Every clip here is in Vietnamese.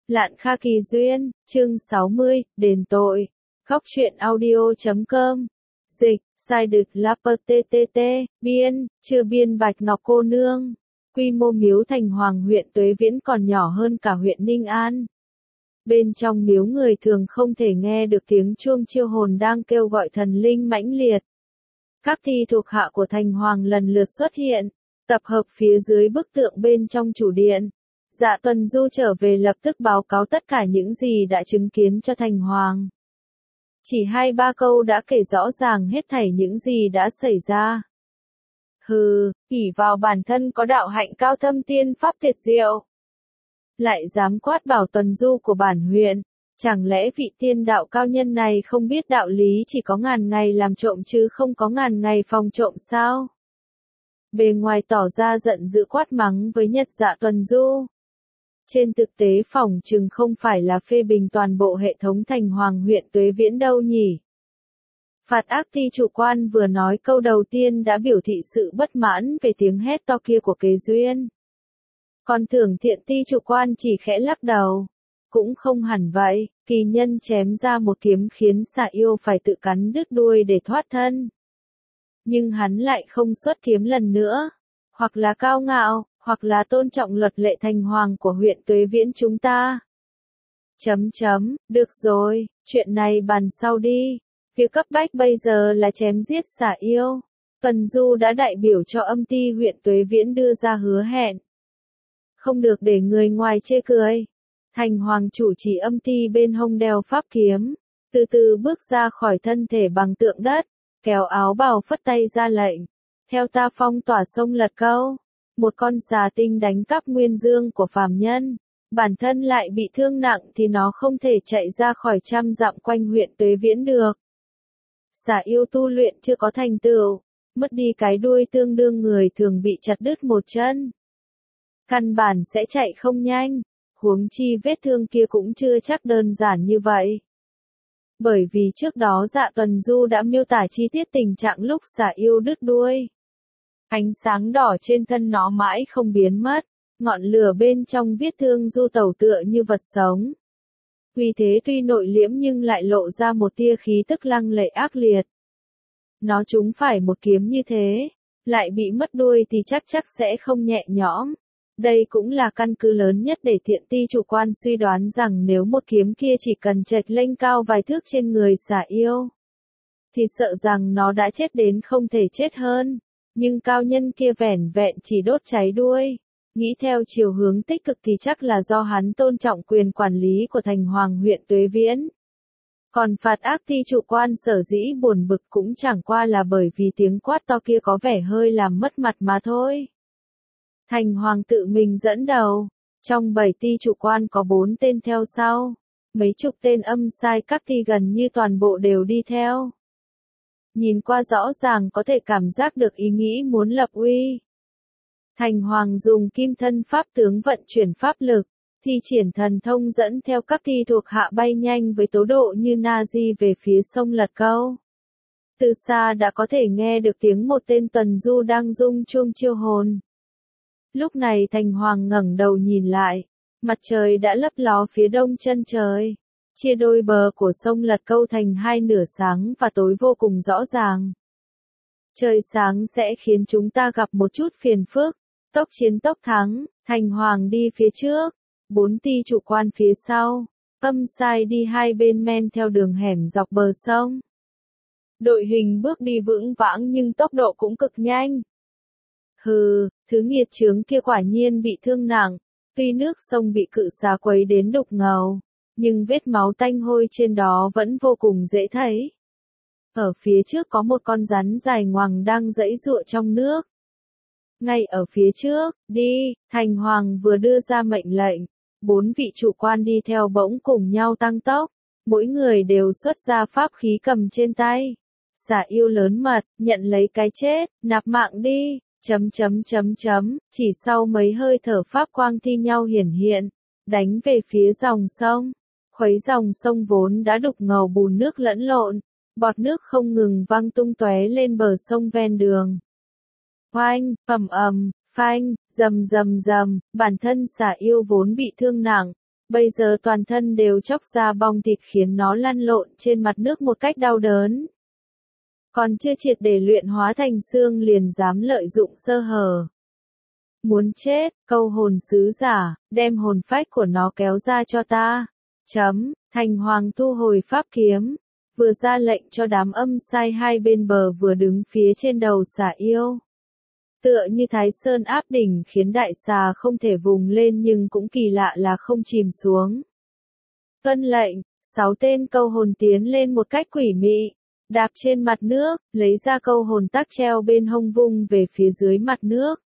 Lạn Kha Kỳ Duyên, chương 60, đền tội. Góc truyện audio.com. Dịch, sai đực Lapper TTT, biên, chưa biên Bạch Ngọc cô nương. Quy mô miếu Thành Hoàng huyện Tuế Viễn còn nhỏ hơn cả huyện Ninh An. Bên trong miếu người thường không thể nghe được tiếng chuông chiêu hồn đang kêu gọi thần linh mãnh liệt. Các thi thuộc hạ của Thành Hoàng lần lượt xuất hiện, tập hợp phía dưới bức tượng bên trong chủ điện. Dạ Tuần Du trở về lập tức báo cáo tất cả những gì đã chứng kiến cho Thành Hoàng. Chỉ 2-3 câu đã kể rõ ràng hết thảy những gì đã xảy ra. Hừ, ỷ vào bản thân có đạo hạnh cao thâm tiên pháp tuyệt diệu. Lại dám quát bảo Tuần Du của bản huyện, chẳng lẽ vị tiên đạo cao nhân này không biết đạo lý chỉ có ngàn ngày làm trộm chứ không có ngàn ngày phòng trộm sao? Bề ngoài tỏ ra giận dữ quát mắng với Nhật Dạ Tuần Du. Trên thực tế phỏng chừng không phải là phê bình toàn bộ hệ thống Thành Hoàng huyện Tuế Viễn đâu nhỉ. Phạt ác thi chủ quan vừa nói câu đầu tiên đã biểu thị sự bất mãn về tiếng hét to kia của Kế Duyên. Còn Thưởng Thiện thi chủ quan chỉ khẽ lắc đầu. Cũng không hẳn vậy, kỳ nhân chém ra một kiếm khiến Xà Yêu phải tự cắn đứt đuôi để thoát thân. Nhưng hắn lại không xuất kiếm lần nữa. Hoặc là cao ngạo, hoặc là tôn trọng luật lệ Thành Hoàng của huyện Tuế Viễn chúng ta. Được rồi, chuyện này bàn sau đi. Việc cấp bách bây giờ là chém giết Xà Yêu. Tuần Du đã đại biểu cho âm ty huyện Tuế Viễn đưa ra hứa hẹn. Không được để người ngoài chê cười. Thành Hoàng chủ trì âm ty bên hông đeo pháp kiếm, từ từ bước ra khỏi thân thể bằng tượng đất, kéo áo bào phất tay ra lệnh. Theo ta phong tỏa sông Lật Câu. Một con xà tinh đánh cắp nguyên dương của phàm nhân, bản thân lại bị thương nặng thì nó không thể chạy ra khỏi 100 dặm quanh huyện Tuế Viễn được. Xà yêu tu luyện chưa có thành tựu, mất đi cái đuôi tương đương người thường bị chặt đứt một chân. Căn bản sẽ chạy không nhanh, huống chi vết thương kia cũng chưa chắc đơn giản như vậy. Bởi vì trước đó Dạ Tuần Du đã miêu tả chi tiết tình trạng lúc xà yêu đứt đuôi. Ánh sáng đỏ trên thân nó mãi không biến mất, ngọn lửa bên trong vết thương du tẩu tựa như vật sống. Vì thế tuy nội liễm nhưng lại lộ ra một tia khí tức lăng lệ ác liệt. Nó trúng phải một kiếm như thế, lại bị mất đuôi thì chắc sẽ không nhẹ nhõm. Đây cũng là căn cứ lớn nhất để Thiện Ti chủ quan suy đoán rằng nếu một kiếm kia chỉ cần chệch lên cao vài thước trên người Xà Yêu, thì sợ rằng nó đã chết đến không thể chết hơn. Nhưng cao nhân kia vẻn vẹn chỉ đốt cháy đuôi. Nghĩ theo chiều hướng tích cực thì chắc là do hắn tôn trọng quyền quản lý của Thành Hoàng huyện Tuế Viễn. Còn phạt ác thi chủ quan sở dĩ buồn bực cũng chẳng qua là bởi vì tiếng quát to kia có vẻ hơi làm mất mặt mà thôi. Thành Hoàng tự mình dẫn đầu. Trong 7 ti chủ quan có 4 tên theo sau. Mấy chục tên âm sai các ti gần như toàn bộ đều đi theo. Nhìn qua rõ ràng có thể cảm giác được ý nghĩ muốn lập uy. Thành Hoàng dùng kim thân pháp tướng vận chuyển pháp lực, thi triển thần thông dẫn theo các thi thuộc hạ bay nhanh với tốc độ như Na-di về phía sông Lật Câu. Từ xa đã có thể nghe được tiếng một tên Tuần Du đang rung chuông chiêu hồn. Lúc này Thành Hoàng ngẩng đầu nhìn lại, mặt trời đã lấp ló phía đông chân trời. Chia đôi bờ của sông Lật Câu thành hai nửa sáng và tối vô cùng rõ ràng. Trời sáng sẽ khiến chúng ta gặp một chút phiền phức. Tốc chiến tốc thắng, Thành Hoàng đi phía trước, 4 ti chủ quan phía sau, âm sai đi hai bên men theo đường hẻm dọc bờ sông. Đội hình bước đi vững vãng nhưng tốc độ cũng cực nhanh. Hừ, thứ nghiệt chướng kia quả nhiên bị thương nặng, tuy nước sông bị cự xà quấy đến đục ngầu, nhưng vết máu tanh hôi trên đó vẫn vô cùng dễ thấy. Ở phía trước có một con rắn dài ngoằng đang giãy giụa trong nước. Ngay ở phía trước, đi, Thành Hoàng vừa đưa ra mệnh lệnh, 4 vị chủ quan đi theo bỗng cùng nhau tăng tốc, mỗi người đều xuất ra pháp khí cầm trên tay. Xà yêu lớn mật, nhận lấy cái chết, nạp mạng đi, chỉ sau mấy hơi thở pháp quang thi nhau hiển hiện, đánh về phía dòng sông, khuấy dòng sông vốn đã đục ngầu bùn nước lẫn lộn, bọt nước không ngừng văng tung tóe lên bờ sông ven đường. Oanh, phanh, rầm, bản thân Xà yêu vốn bị thương nặng, Bây giờ toàn thân đều chóc ra bong thịt khiến nó lăn lộn trên mặt nước một cách đau đớn. Còn chưa triệt để luyện hóa thành xương liền dám lợi dụng sơ hở. Muốn chết, câu hồn sứ giả, đem hồn phách của nó kéo ra cho ta. Thành Hoàng thu hồi pháp kiếm, vừa ra lệnh cho đám âm sai hai bên bờ vừa đứng phía trên đầu xà yêu. Tựa như Thái Sơn áp đỉnh khiến đại xà không thể vùng lên nhưng cũng kỳ lạ là không chìm xuống. Tuân lệnh, 6 tên câu hồn tiến lên một cách quỷ mị, đạp trên mặt nước, lấy ra câu hồn tắc treo bên hông vung về phía dưới mặt nước.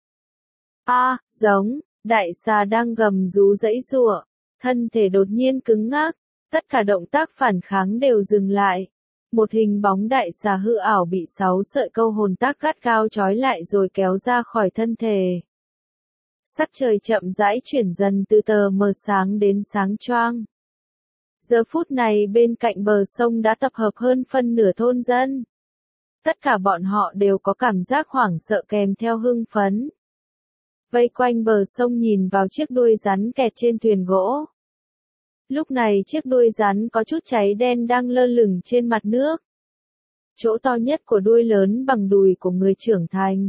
Giống, đại xà đang gầm rú giãy giụa, thân thể đột nhiên cứng ngắc, tất cả động tác phản kháng đều dừng lại. Một hình bóng đại xà hư ảo bị 6 sợi câu hồn tác gắt gao trói lại rồi kéo ra khỏi thân thể. Sắc trời chậm rãi chuyển dần từ tờ mờ sáng đến sáng choang. Giờ phút này bên cạnh bờ sông đã tập hợp hơn phân nửa thôn dân. Tất cả bọn họ đều có cảm giác hoảng sợ kèm theo hưng phấn. Vây quanh bờ sông nhìn vào chiếc đuôi rắn kẹt trên thuyền gỗ. Lúc này chiếc đuôi rắn có chút cháy đen đang lơ lửng trên mặt nước. Chỗ to nhất của đuôi lớn bằng đùi của người trưởng thành.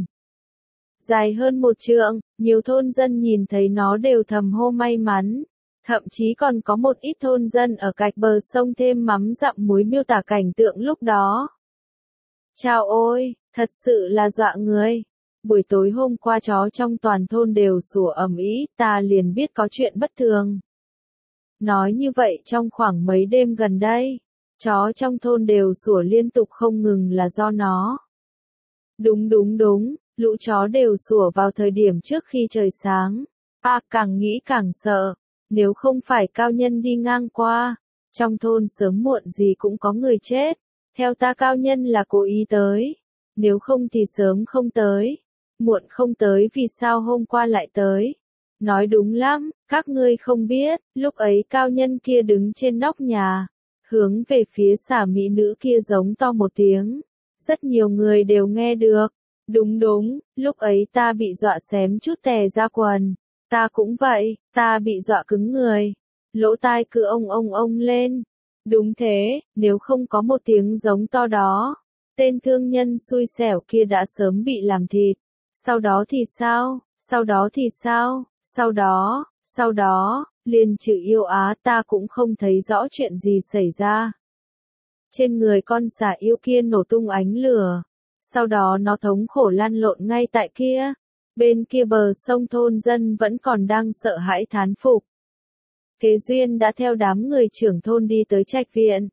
Dài hơn 1 trượng, nhiều thôn dân nhìn thấy nó đều thầm hô may mắn. Thậm chí còn có một ít thôn dân ở cạnh bờ sông thêm mắm dặm muối miêu tả cảnh tượng lúc đó. Chao ôi, thật sự là dọa người. Buổi tối hôm qua chó trong toàn thôn đều sủa ầm ĩ, ta liền biết có chuyện bất thường. Nói như vậy trong khoảng mấy đêm gần đây, chó trong thôn đều sủa liên tục không ngừng là do nó. Đúng, lũ chó đều sủa vào thời điểm trước khi trời sáng. Càng nghĩ càng sợ, nếu không phải cao nhân đi ngang qua, trong thôn sớm muộn gì cũng có người chết. Theo ta cao nhân là cố ý tới, nếu không thì sớm không tới, muộn không tới vì sao hôm qua lại tới. Nói đúng lắm, các ngươi không biết, lúc ấy cao nhân kia đứng trên nóc nhà, hướng về phía xà mỹ nữ kia giống to một tiếng. Rất nhiều người đều nghe được. Đúng, lúc ấy ta bị dọa xém chút tè ra quần. Ta cũng vậy, ta bị dọa cứng người. Lỗ tai cứ ông lên. Đúng thế, nếu không có một tiếng giống to đó, tên thương nhân xui xẻo kia đã sớm bị làm thịt. Sau đó thì sao? Sau đó, liền trừ yêu á ta cũng không thấy rõ chuyện gì xảy ra. Trên người con xà yêu kia nổ tung ánh lửa. Sau đó nó thống khổ lăn lộn ngay tại kia. Bên kia bờ sông thôn dân vẫn còn đang sợ hãi thán phục. Kế Duyên đã theo đám người trưởng thôn đi tới trạch viện.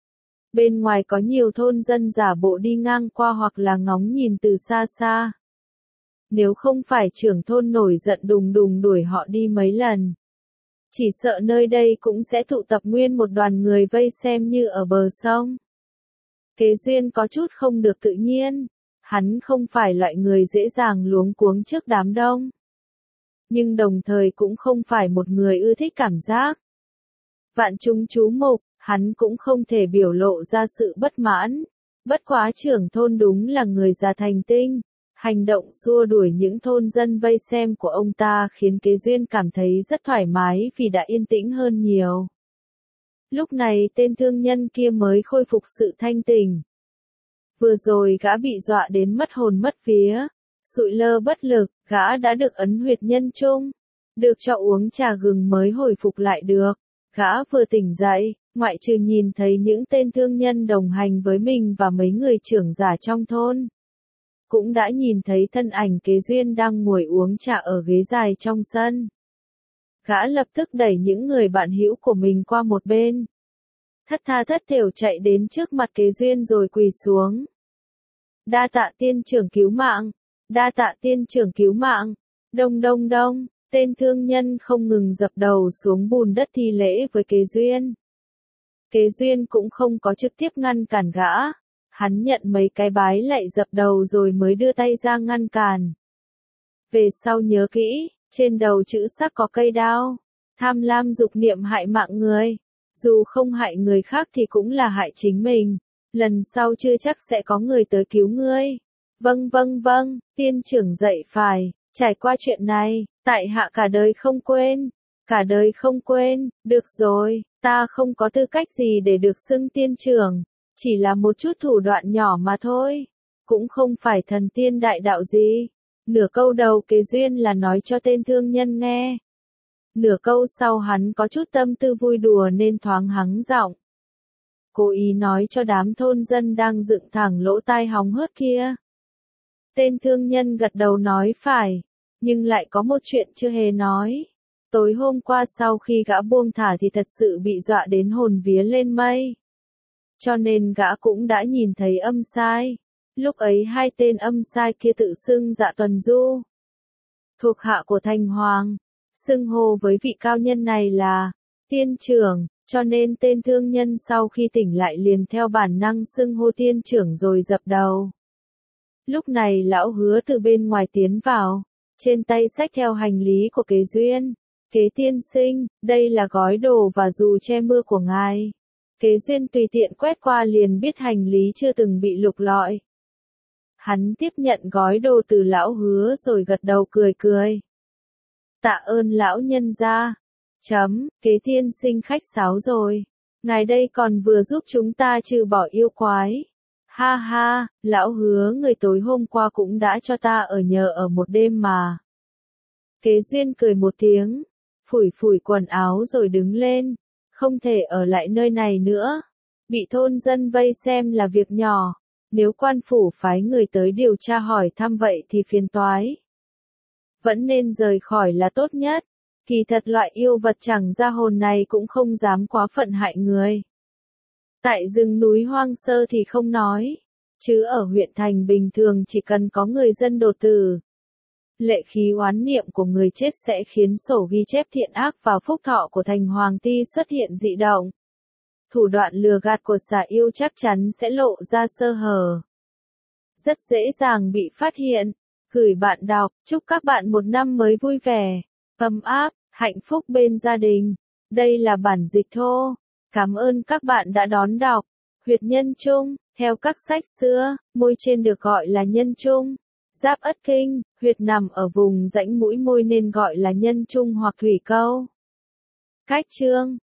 Bên ngoài có nhiều thôn dân giả bộ đi ngang qua hoặc là ngóng nhìn từ xa xa. Nếu không phải trưởng thôn nổi giận đùng đùng đuổi họ đi mấy lần, chỉ sợ nơi đây cũng sẽ tụ tập nguyên một đoàn người vây xem như ở bờ sông. Kế Duyên có chút không được tự nhiên, hắn không phải loại người dễ dàng luống cuống trước đám đông. Nhưng đồng thời cũng không phải một người ưa thích cảm giác vạn chúng chú mục, hắn cũng không thể biểu lộ ra sự bất mãn. Bất quá trưởng thôn đúng là người già thành tinh. Hành động xua đuổi những thôn dân vây xem của ông ta khiến Kế Duyên cảm thấy rất thoải mái vì đã yên tĩnh hơn nhiều. Lúc này tên thương nhân kia mới khôi phục sự thanh tỉnh. Vừa rồi gã bị dọa đến mất hồn mất vía, sụi lơ bất lực, gã đã được ấn huyệt nhân trung, được cho uống trà gừng mới hồi phục lại được. Gã vừa tỉnh dậy, ngoại trừ nhìn thấy những tên thương nhân đồng hành với mình và mấy người trưởng giả trong thôn. Cũng đã nhìn thấy thân ảnh Kế Duyên đang ngồi uống trà ở ghế dài trong sân. Gã lập tức đẩy những người bạn hữu của mình qua một bên. Thất tha thất thểu chạy đến trước mặt Kế Duyên rồi quỳ xuống. Đa tạ tiên trưởng cứu mạng, đa tạ tiên trưởng cứu mạng. Đông, tên thương nhân không ngừng dập đầu xuống bùn đất thi lễ với Kế Duyên. Kế Duyên cũng không có trực tiếp ngăn cản gã. Hắn nhận mấy cái bái lạy dập đầu rồi mới đưa tay ra ngăn cản. Về sau nhớ kỹ, trên đầu chữ sắc có cây đao. Tham lam dục niệm hại mạng người. Dù không hại người khác thì cũng là hại chính mình. Lần sau chưa chắc sẽ có người tới cứu ngươi. Vâng, tiên trưởng dạy phải. Trải qua chuyện này, tại hạ cả đời không quên. Cả đời không quên, được rồi, ta không có tư cách gì để được xưng tiên trưởng, chỉ là một chút thủ đoạn nhỏ mà thôi, cũng không phải thần tiên đại đạo gì. Nửa câu đầu Kế Duyên là nói cho tên thương nhân nghe. Nửa câu sau hắn có chút tâm tư vui đùa nên thoáng hắng giọng. Cố ý nói cho đám thôn dân đang dựng thẳng lỗ tai hóng hớt kia. Tên thương nhân gật đầu nói phải, nhưng lại có một chuyện chưa hề nói. Tối hôm qua sau khi gã buông thả thì thật sự bị dọa đến hồn vía lên mây. Cho nên gã cũng đã nhìn thấy âm sai. Lúc ấy hai tên âm sai kia tự xưng Dạ Tuần Du, thuộc hạ của Thành Hoàng, xưng hô với vị cao nhân này là tiên trưởng, cho nên tên thương nhân sau khi tỉnh lại liền theo bản năng xưng hô tiên trưởng rồi dập đầu. Lúc này lão Hứa từ bên ngoài tiến vào, trên tay xách theo hành lý của Kế Duyên. Kế tiên sinh, đây là gói đồ và dù che mưa của ngài. Kế Duyên tùy tiện quét qua liền biết hành lý chưa từng bị lục lọi. Hắn tiếp nhận gói đồ từ lão Hứa rồi gật đầu cười cười. Tạ ơn lão nhân gia. Kế tiên sinh khách sáo rồi. Ngài đây còn vừa giúp chúng ta trừ bỏ yêu quái. Ha ha, lão Hứa người tối hôm qua cũng đã cho ta ở nhờ ở một đêm mà. Kế Duyên cười một tiếng, phủi phủi quần áo rồi đứng lên. Không thể ở lại nơi này nữa. Bị thôn dân vây xem là việc nhỏ. Nếu quan phủ phái người tới điều tra hỏi thăm vậy thì phiền toái. Vẫn nên rời khỏi là tốt nhất. Kỳ thật loại yêu vật chẳng ra hồn này cũng không dám quá phận hại người. Tại rừng núi hoang sơ thì không nói. Chứ ở huyện thành bình thường chỉ cần có người dân đột tử. Lệ khí oán niệm của người chết sẽ khiến sổ ghi chép thiện ác vào phúc thọ của thành hoàng ti xuất hiện dị động. Thủ đoạn lừa gạt của xà yêu chắc chắn sẽ lộ ra sơ hở. Rất dễ dàng bị phát hiện. Gửi bạn đọc, chúc các bạn một năm mới vui vẻ, ấm áp, hạnh phúc bên gia đình. Đây là bản dịch thô. Cảm ơn các bạn đã đón đọc. Huyệt nhân trung, theo các sách xưa, môi trên được gọi là nhân trung. Giáp ất kinh, huyệt nằm ở vùng rãnh mũi môi nên gọi là nhân trung hoặc thủy câu. Cách chương